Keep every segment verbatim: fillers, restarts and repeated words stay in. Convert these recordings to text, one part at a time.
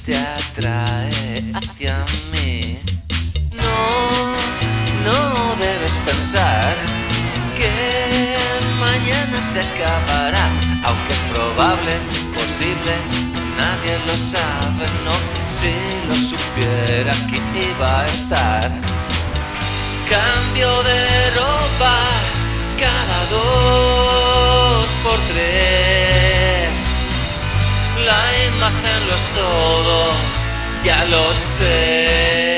te atrae hacia mí. No, no debes pensar que mañana se acabará, aunque es probable, posible, nadie lo sabe, no. Si lo supiera, aquí iba a estar. Cambio de ropa cada dos por tres. La imagen lo es todo, ya lo sé.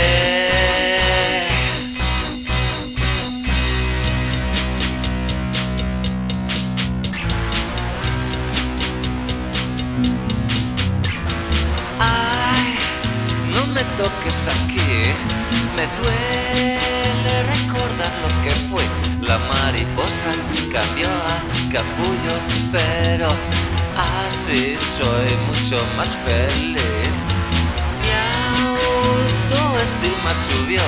Ay, no me toques aquí, me duele recordar lo que fue. La mariposa cambió a capullo, pero así soy mucho más feliz. Mi autoestima subió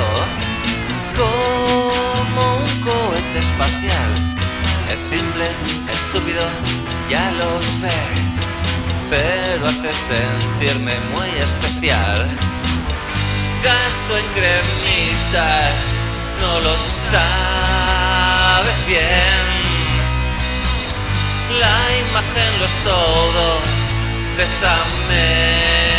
como un cohete espacial. Es simple, estúpido, ya lo sé, pero hace sentirme muy especial. Gasto en cremitas, no lo sabes bien. La imagen lo es todo, bésame.